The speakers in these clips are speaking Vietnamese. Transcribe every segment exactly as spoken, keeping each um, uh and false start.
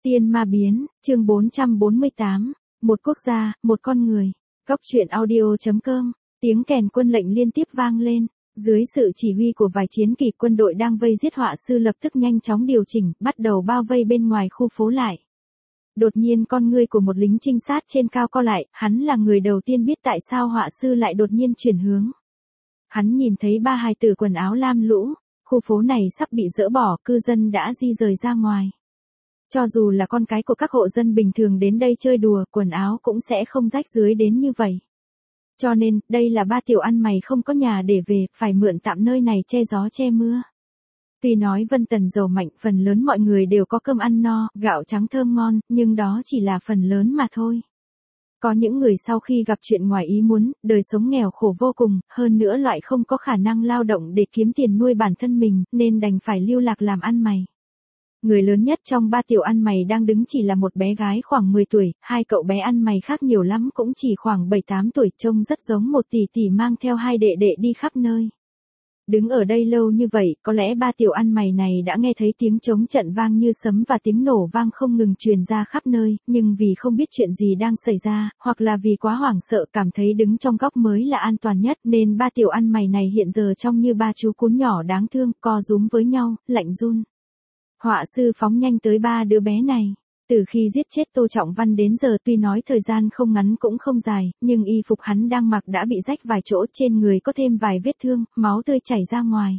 Tiên ma biến, chương bốn trăm bốn mươi tám, một quốc gia, một con người. Góc truyện audio chấm com, tiếng kèn quân lệnh liên tiếp vang lên. Dưới sự chỉ huy của vài chiến kỳ, quân đội đang vây giết họa sư lập tức nhanh chóng điều chỉnh, bắt đầu bao vây bên ngoài khu phố lại. Đột nhiên con ngươi của một lính trinh sát trên cao co lại, hắn là người đầu tiên biết tại sao họa sư lại đột nhiên chuyển hướng. Hắn nhìn thấy ba hài tử quần áo lam lũ, khu phố này sắp bị dỡ bỏ, cư dân đã di rời ra ngoài. Cho dù là con cái của các hộ dân bình thường đến đây chơi đùa, quần áo cũng sẽ không rách rưới đến như vậy. Cho nên, đây là ba tiểu ăn mày không có nhà để về, phải mượn tạm nơi này che gió che mưa. Tuy nói Vân Tần giàu mạnh, phần lớn mọi người đều có cơm ăn no, gạo trắng thơm ngon, nhưng đó chỉ là phần lớn mà thôi. Có những người sau khi gặp chuyện ngoài ý muốn, đời sống nghèo khổ vô cùng, hơn nữa loại không có khả năng lao động để kiếm tiền nuôi bản thân mình, nên đành phải lưu lạc làm ăn mày. Người lớn nhất trong ba tiểu ăn mày đang đứng chỉ là một bé gái khoảng mười tuổi, hai cậu bé ăn mày khác nhiều lắm cũng chỉ khoảng bảy tám tuổi, trông rất giống một tỷ tỷ mang theo hai đệ đệ đi khắp nơi. Đứng ở đây lâu như vậy, có lẽ ba tiểu ăn mày này đã nghe thấy tiếng trống trận vang như sấm và tiếng nổ vang không ngừng truyền ra khắp nơi, nhưng vì không biết chuyện gì đang xảy ra, hoặc là vì quá hoảng sợ cảm thấy đứng trong góc mới là an toàn nhất, nên ba tiểu ăn mày này hiện giờ trông như ba chú cún nhỏ đáng thương, co rúm với nhau, lạnh run. Họa sư phóng nhanh tới ba đứa bé này. Từ khi giết chết Tô Trọng Văn đến giờ tuy nói thời gian không ngắn cũng không dài, nhưng y phục hắn đang mặc đã bị rách vài chỗ, trên người có thêm vài vết thương, máu tươi chảy ra ngoài.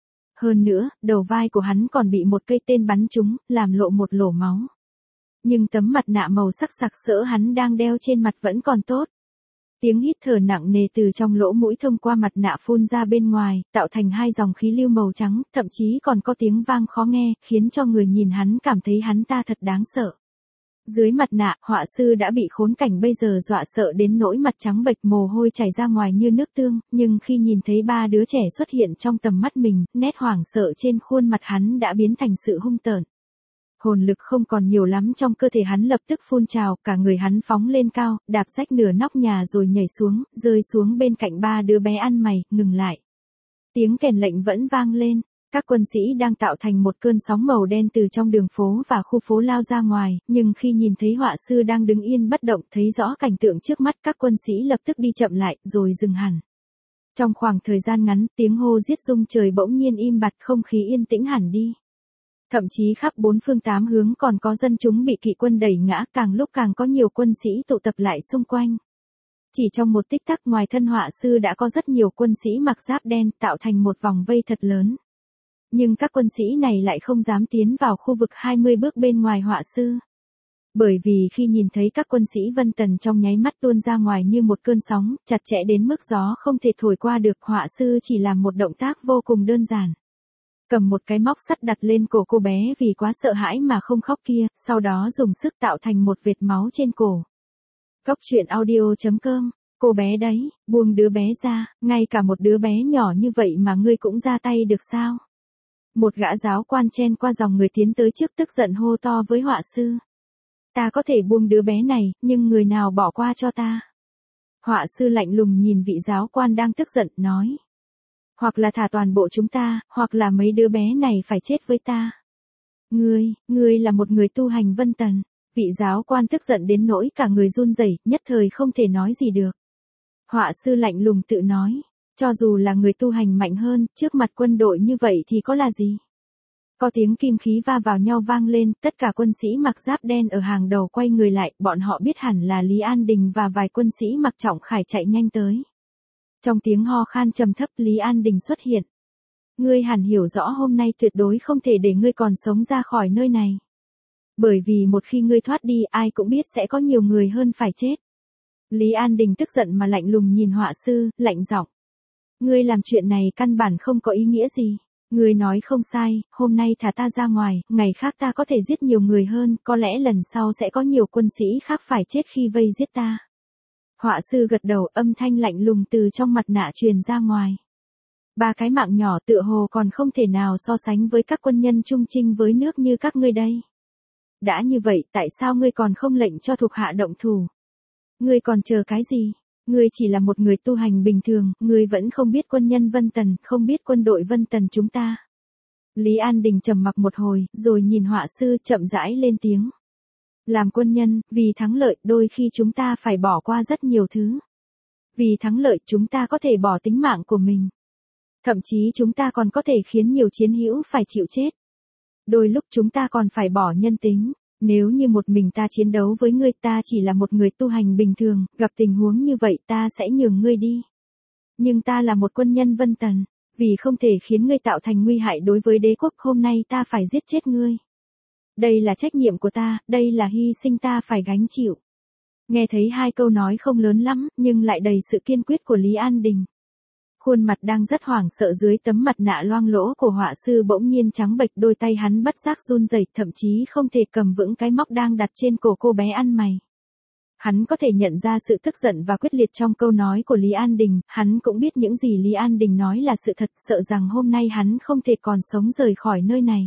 Hơn nữa, đầu vai của hắn còn bị một cây tên bắn trúng, làm lộ một lỗ máu. Nhưng tấm mặt nạ màu sắc sặc sỡ hắn đang đeo trên mặt vẫn còn tốt. Tiếng hít thở nặng nề từ trong lỗ mũi thông qua mặt nạ phun ra bên ngoài, tạo thành hai dòng khí lưu màu trắng, thậm chí còn có tiếng vang khó nghe, khiến cho người nhìn hắn cảm thấy hắn ta thật đáng sợ. Dưới mặt nạ, họa sư đã bị khốn cảnh bây giờ dọa sợ đến nỗi mặt trắng bệch, mồ hôi chảy ra ngoài như nước tương, nhưng khi nhìn thấy ba đứa trẻ xuất hiện trong tầm mắt mình, nét hoảng sợ trên khuôn mặt hắn đã biến thành sự hung tợn. Hồn lực không còn nhiều lắm trong cơ thể hắn lập tức phun trào, cả người hắn phóng lên cao, đạp rách nửa nóc nhà rồi nhảy xuống, rơi xuống bên cạnh ba đứa bé ăn mày, ngừng lại. Tiếng kèn lệnh vẫn vang lên, các quân sĩ đang tạo thành một cơn sóng màu đen từ trong đường phố và khu phố lao ra ngoài, nhưng khi nhìn thấy họa sư đang đứng yên bất động, thấy rõ cảnh tượng trước mắt, các quân sĩ lập tức đi chậm lại, rồi dừng hẳn. Trong khoảng thời gian ngắn, tiếng hô giết rung trời bỗng nhiên im bặt, không khí yên tĩnh hẳn đi. Thậm chí khắp bốn phương tám hướng còn có dân chúng bị kỵ quân đẩy ngã, càng lúc càng có nhiều quân sĩ tụ tập lại xung quanh. Chỉ trong một tích tắc, ngoài thân họa sư đã có rất nhiều quân sĩ mặc giáp đen, tạo thành một vòng vây thật lớn. Nhưng các quân sĩ này lại không dám tiến vào khu vực hai mươi bước bên ngoài họa sư. Bởi vì khi nhìn thấy các quân sĩ Vân Tần trong nháy mắt tuôn ra ngoài như một cơn sóng, chặt chẽ đến mức gió không thể thổi qua được, họa sư chỉ làm một động tác vô cùng đơn giản. Cầm một cái móc sắt đặt lên cổ cô bé vì quá sợ hãi mà không khóc kia, sau đó dùng sức tạo thành một vệt máu trên cổ. Góc truyện audio chấm com, cô bé đấy, buông đứa bé ra, ngay cả một đứa bé nhỏ như vậy mà ngươi cũng ra tay được sao? Một gã giáo quan chen qua dòng người tiến tới trước, tức giận hô to với họa sư. Ta có thể buông đứa bé này, nhưng người nào bỏ qua cho ta? Họa sư lạnh lùng nhìn vị giáo quan đang tức giận, nói. Hoặc là thả toàn bộ chúng ta, hoặc là mấy đứa bé này phải chết với ta. Ngươi, ngươi là một người tu hành Vân Tần. Vị giáo quan tức giận đến nỗi cả người run rẩy, nhất thời không thể nói gì được. Họa sư lạnh lùng tự nói, cho dù là người tu hành mạnh hơn, trước mặt quân đội như vậy thì có là gì? Có tiếng kim khí va vào nhau vang lên, tất cả quân sĩ mặc giáp đen ở hàng đầu quay người lại, bọn họ biết hẳn là Lý An Đình và vài quân sĩ mặc trọng khải chạy nhanh tới. Trong tiếng ho khan trầm thấp, Lý An Đình xuất hiện. Ngươi hẳn hiểu rõ hôm nay tuyệt đối không thể để ngươi còn sống ra khỏi nơi này. Bởi vì một khi ngươi thoát đi, ai cũng biết sẽ có nhiều người hơn phải chết. Lý An Đình tức giận mà lạnh lùng nhìn họa sư, lạnh giọng. Ngươi làm chuyện này căn bản không có ý nghĩa gì. Ngươi nói không sai, hôm nay thả ta ra ngoài, ngày khác ta có thể giết nhiều người hơn, có lẽ lần sau sẽ có nhiều quân sĩ khác phải chết khi vây giết ta. Họa sư gật đầu, âm thanh lạnh lùng từ trong mặt nạ truyền ra ngoài. Ba cái mạng nhỏ tựa hồ còn không thể nào so sánh với các quân nhân trung trinh với nước như các ngươi đây. Đã như vậy, tại sao ngươi còn không lệnh cho thuộc hạ động thủ? Ngươi còn chờ cái gì? Ngươi chỉ là một người tu hành bình thường, ngươi vẫn không biết quân nhân Vân Tần, không biết quân đội Vân Tần chúng ta. Lý An Đình trầm mặc một hồi, rồi nhìn họa sư chậm rãi lên tiếng. Làm quân nhân, vì thắng lợi, đôi khi chúng ta phải bỏ qua rất nhiều thứ. Vì thắng lợi, chúng ta có thể bỏ tính mạng của mình. Thậm chí chúng ta còn có thể khiến nhiều chiến hữu phải chịu chết. Đôi lúc chúng ta còn phải bỏ nhân tính. Nếu như một mình ta chiến đấu với ngươi, ta chỉ là một người tu hành bình thường, gặp tình huống như vậy ta sẽ nhường ngươi đi. Nhưng ta là một quân nhân Vân Tần, vì không thể khiến ngươi tạo thành nguy hại đối với đế quốc, hôm nay ta phải giết chết ngươi. Đây là trách nhiệm của ta, đây là hy sinh ta phải gánh chịu. Nghe thấy hai câu nói không lớn lắm, nhưng lại đầy sự kiên quyết của Lý An Đình. Khuôn mặt đang rất hoảng sợ dưới tấm mặt nạ loang lỗ của họa sư bỗng nhiên trắng bệch, đôi tay hắn bất giác run rẩy, thậm chí không thể cầm vững cái móc đang đặt trên cổ cô bé ăn mày. Hắn có thể nhận ra sự tức giận và quyết liệt trong câu nói của Lý An Đình, hắn cũng biết những gì Lý An Đình nói là sự thật, sợ rằng hôm nay hắn không thể còn sống rời khỏi nơi này.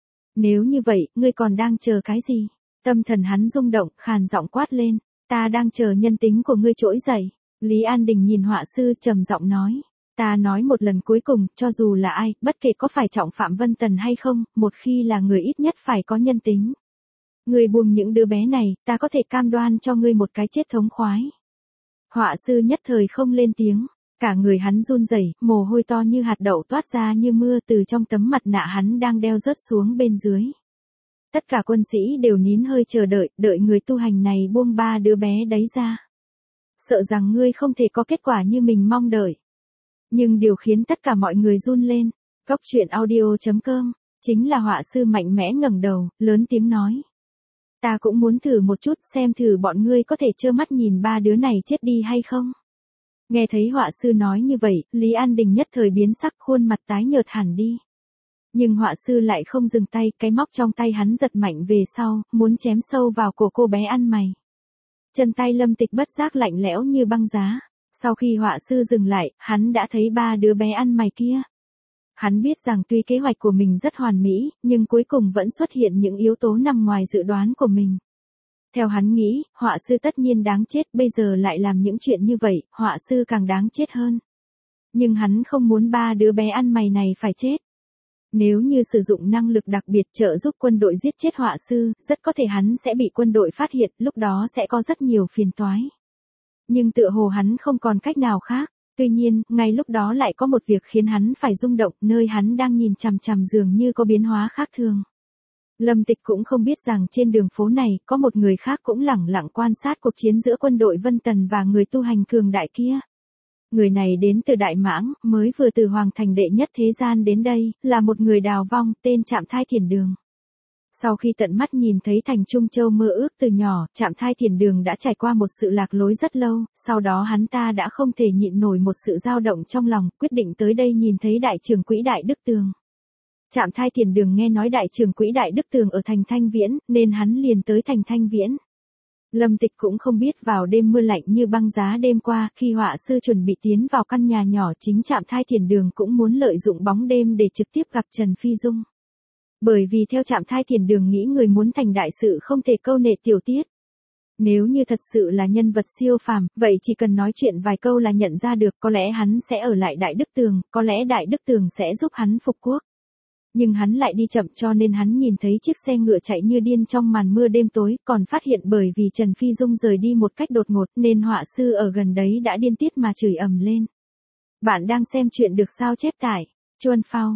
Nếu như vậy, ngươi còn đang chờ cái gì? Tâm thần hắn rung động, khàn giọng quát lên, ta đang chờ nhân tính của ngươi trỗi dậy. Lý An Đình nhìn họa sư trầm giọng nói, ta nói một lần cuối cùng, cho dù là ai, bất kể có phải trọng phạm Vân Tần hay không, một khi là người ít nhất phải có nhân tính. Ngươi buông những đứa bé này, ta có thể cam đoan cho ngươi một cái chết thống khoái. Họa sư nhất thời không lên tiếng, cả người hắn run rẩy, mồ hôi to như hạt đậu toát ra như mưa từ trong tấm mặt nạ hắn đang đeo rớt xuống bên dưới. Tất cả quân sĩ đều nín hơi chờ đợi, đợi người tu hành này buông ba đứa bé đấy ra. Sợ rằng ngươi không thể có kết quả như mình mong đợi. Nhưng điều khiến tất cả mọi người run lên, Cốc truyện audio chấm com, chính là họa sư mạnh mẽ ngẩng đầu, lớn tiếng nói. Ta cũng muốn thử một chút xem thử bọn ngươi có thể trơ mắt nhìn ba đứa này chết đi hay không. Nghe thấy họa sư nói như vậy, Lý An Đình nhất thời biến sắc, khuôn mặt tái nhợt hẳn đi. Nhưng họa sư lại không dừng tay, cái móc trong tay hắn giật mạnh về sau, muốn chém sâu vào cổ cô bé ăn mày. Chân tay Lâm Tịch bất giác lạnh lẽo như băng giá. Sau khi họa sư dừng lại, hắn đã thấy ba đứa bé ăn mày kia. Hắn biết rằng tuy kế hoạch của mình rất hoàn mỹ, nhưng cuối cùng vẫn xuất hiện những yếu tố nằm ngoài dự đoán của mình. Theo hắn nghĩ, họa sư tất nhiên đáng chết, bây giờ lại làm những chuyện như vậy, họa sư càng đáng chết hơn. Nhưng hắn không muốn ba đứa bé ăn mày này phải chết. Nếu như sử dụng năng lực đặc biệt trợ giúp quân đội giết chết họa sư, rất có thể hắn sẽ bị quân đội phát hiện, lúc đó sẽ có rất nhiều phiền toái. Nhưng tựa hồ hắn không còn cách nào khác. Tuy nhiên, ngay lúc đó lại có một việc khiến hắn phải rung động, nơi hắn đang nhìn chằm chằm dường như có biến hóa khác thường. Lâm Tịch cũng không biết rằng trên đường phố này, có một người khác cũng lẳng lặng quan sát cuộc chiến giữa quân đội Vân Tần và người tu hành cường đại kia. Người này đến từ Đại Mãng, mới vừa từ Hoàng Thành đệ nhất thế gian đến đây, là một người đào vong, tên Trạm Thai Thiền Đường. Sau khi tận mắt nhìn thấy thành Trung Châu mơ ước từ nhỏ, Trạm Thai Thiền Đường đã trải qua một sự lạc lối rất lâu, sau đó hắn ta đã không thể nhịn nổi một sự dao động trong lòng, quyết định tới đây nhìn thấy đại trưởng quỹ Đại Đức Tường. Trạm Thai Thiền Đường nghe nói đại trưởng quỹ Đại Đức Tường ở thành Thanh Viễn, nên hắn liền tới thành Thanh Viễn. Lâm Tịch cũng không biết vào đêm mưa lạnh như băng giá đêm qua, khi họa sư chuẩn bị tiến vào căn nhà nhỏ, chính Trạm Thai Thiền Đường cũng muốn lợi dụng bóng đêm để trực tiếp gặp Trần Phi Dung. Bởi vì theo Trạm Thai Thiền Đường nghĩ người muốn thành đại sự không thể câu nệ tiểu tiết. Nếu như thật sự là nhân vật siêu phàm, vậy chỉ cần nói chuyện vài câu là nhận ra được, có lẽ hắn sẽ ở lại Đại Đức Tường, có lẽ Đại Đức Tường sẽ giúp hắn phục quốc. Nhưng hắn lại đi chậm, cho nên hắn nhìn thấy chiếc xe ngựa chạy như điên trong màn mưa đêm tối, còn phát hiện bởi vì Trần Phi Dung rời đi một cách đột ngột nên họa sư ở gần đấy đã điên tiết mà chửi ầm lên. Bạn đang xem chuyện được sao chép tải chuan phao,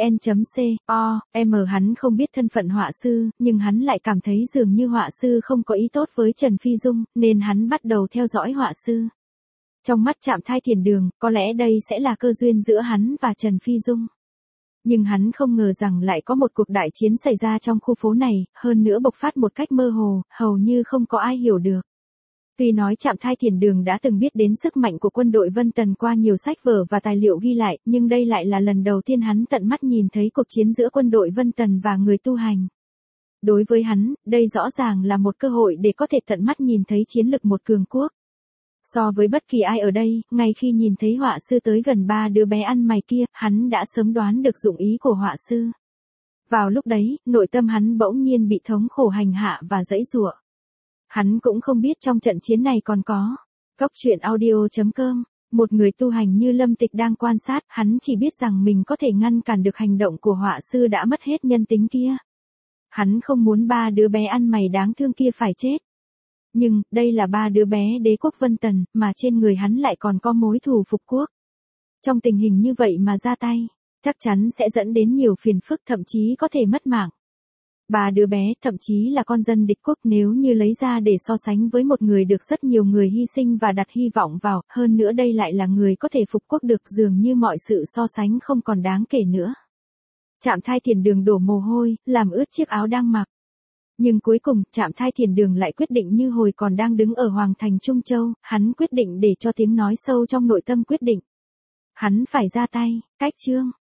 vn.co, em hắn không biết thân phận họa sư, nhưng hắn lại cảm thấy dường như họa sư không có ý tốt với Trần Phi Dung, nên hắn bắt đầu theo dõi họa sư. Trong mắt Trạm Thai Thiền Đường, có lẽ đây sẽ là cơ duyên giữa hắn và Trần Phi Dung. Nhưng hắn không ngờ rằng lại có một cuộc đại chiến xảy ra trong khu phố này, hơn nữa bộc phát một cách mơ hồ, hầu như không có ai hiểu được. Tuy nói Trạm Thai Thiền Đường đã từng biết đến sức mạnh của quân đội Vân Tần qua nhiều sách vở và tài liệu ghi lại, nhưng đây lại là lần đầu tiên hắn tận mắt nhìn thấy cuộc chiến giữa quân đội Vân Tần và người tu hành. Đối với hắn, đây rõ ràng là một cơ hội để có thể tận mắt nhìn thấy chiến lực một cường quốc. So với bất kỳ ai ở đây, ngay khi nhìn thấy họa sư tới gần ba đứa bé ăn mày kia, hắn đã sớm đoán được dụng ý của họa sư. Vào lúc đấy, nội tâm hắn bỗng nhiên bị thống khổ hành hạ và giãy giụa. Hắn cũng không biết trong trận chiến này còn có. Cốc truyện audio chấm com, một người tu hành như Lâm Tịch đang quan sát, hắn chỉ biết rằng mình có thể ngăn cản được hành động của họa sư đã mất hết nhân tính kia. Hắn không muốn ba đứa bé ăn mày đáng thương kia phải chết. Nhưng, đây là ba đứa bé đế quốc Vân Tần, mà trên người hắn lại còn có mối thù phục quốc. Trong tình hình như vậy mà ra tay, chắc chắn sẽ dẫn đến nhiều phiền phức, thậm chí có thể mất mạng. Ba đứa bé, thậm chí là con dân địch quốc, nếu như lấy ra để so sánh với một người được rất nhiều người hy sinh và đặt hy vọng vào, hơn nữa đây lại là người có thể phục quốc được, dường như mọi sự so sánh không còn đáng kể nữa. Trạm Thai Thiền Đường đổ mồ hôi, làm ướt chiếc áo đang mặc. Nhưng cuối cùng, Trạm Thai Thiền Đường lại quyết định như hồi còn đang đứng ở Hoàng thành Trung Châu, hắn quyết định để cho tiếng nói sâu trong nội tâm quyết định. Hắn phải ra tay, cách chương.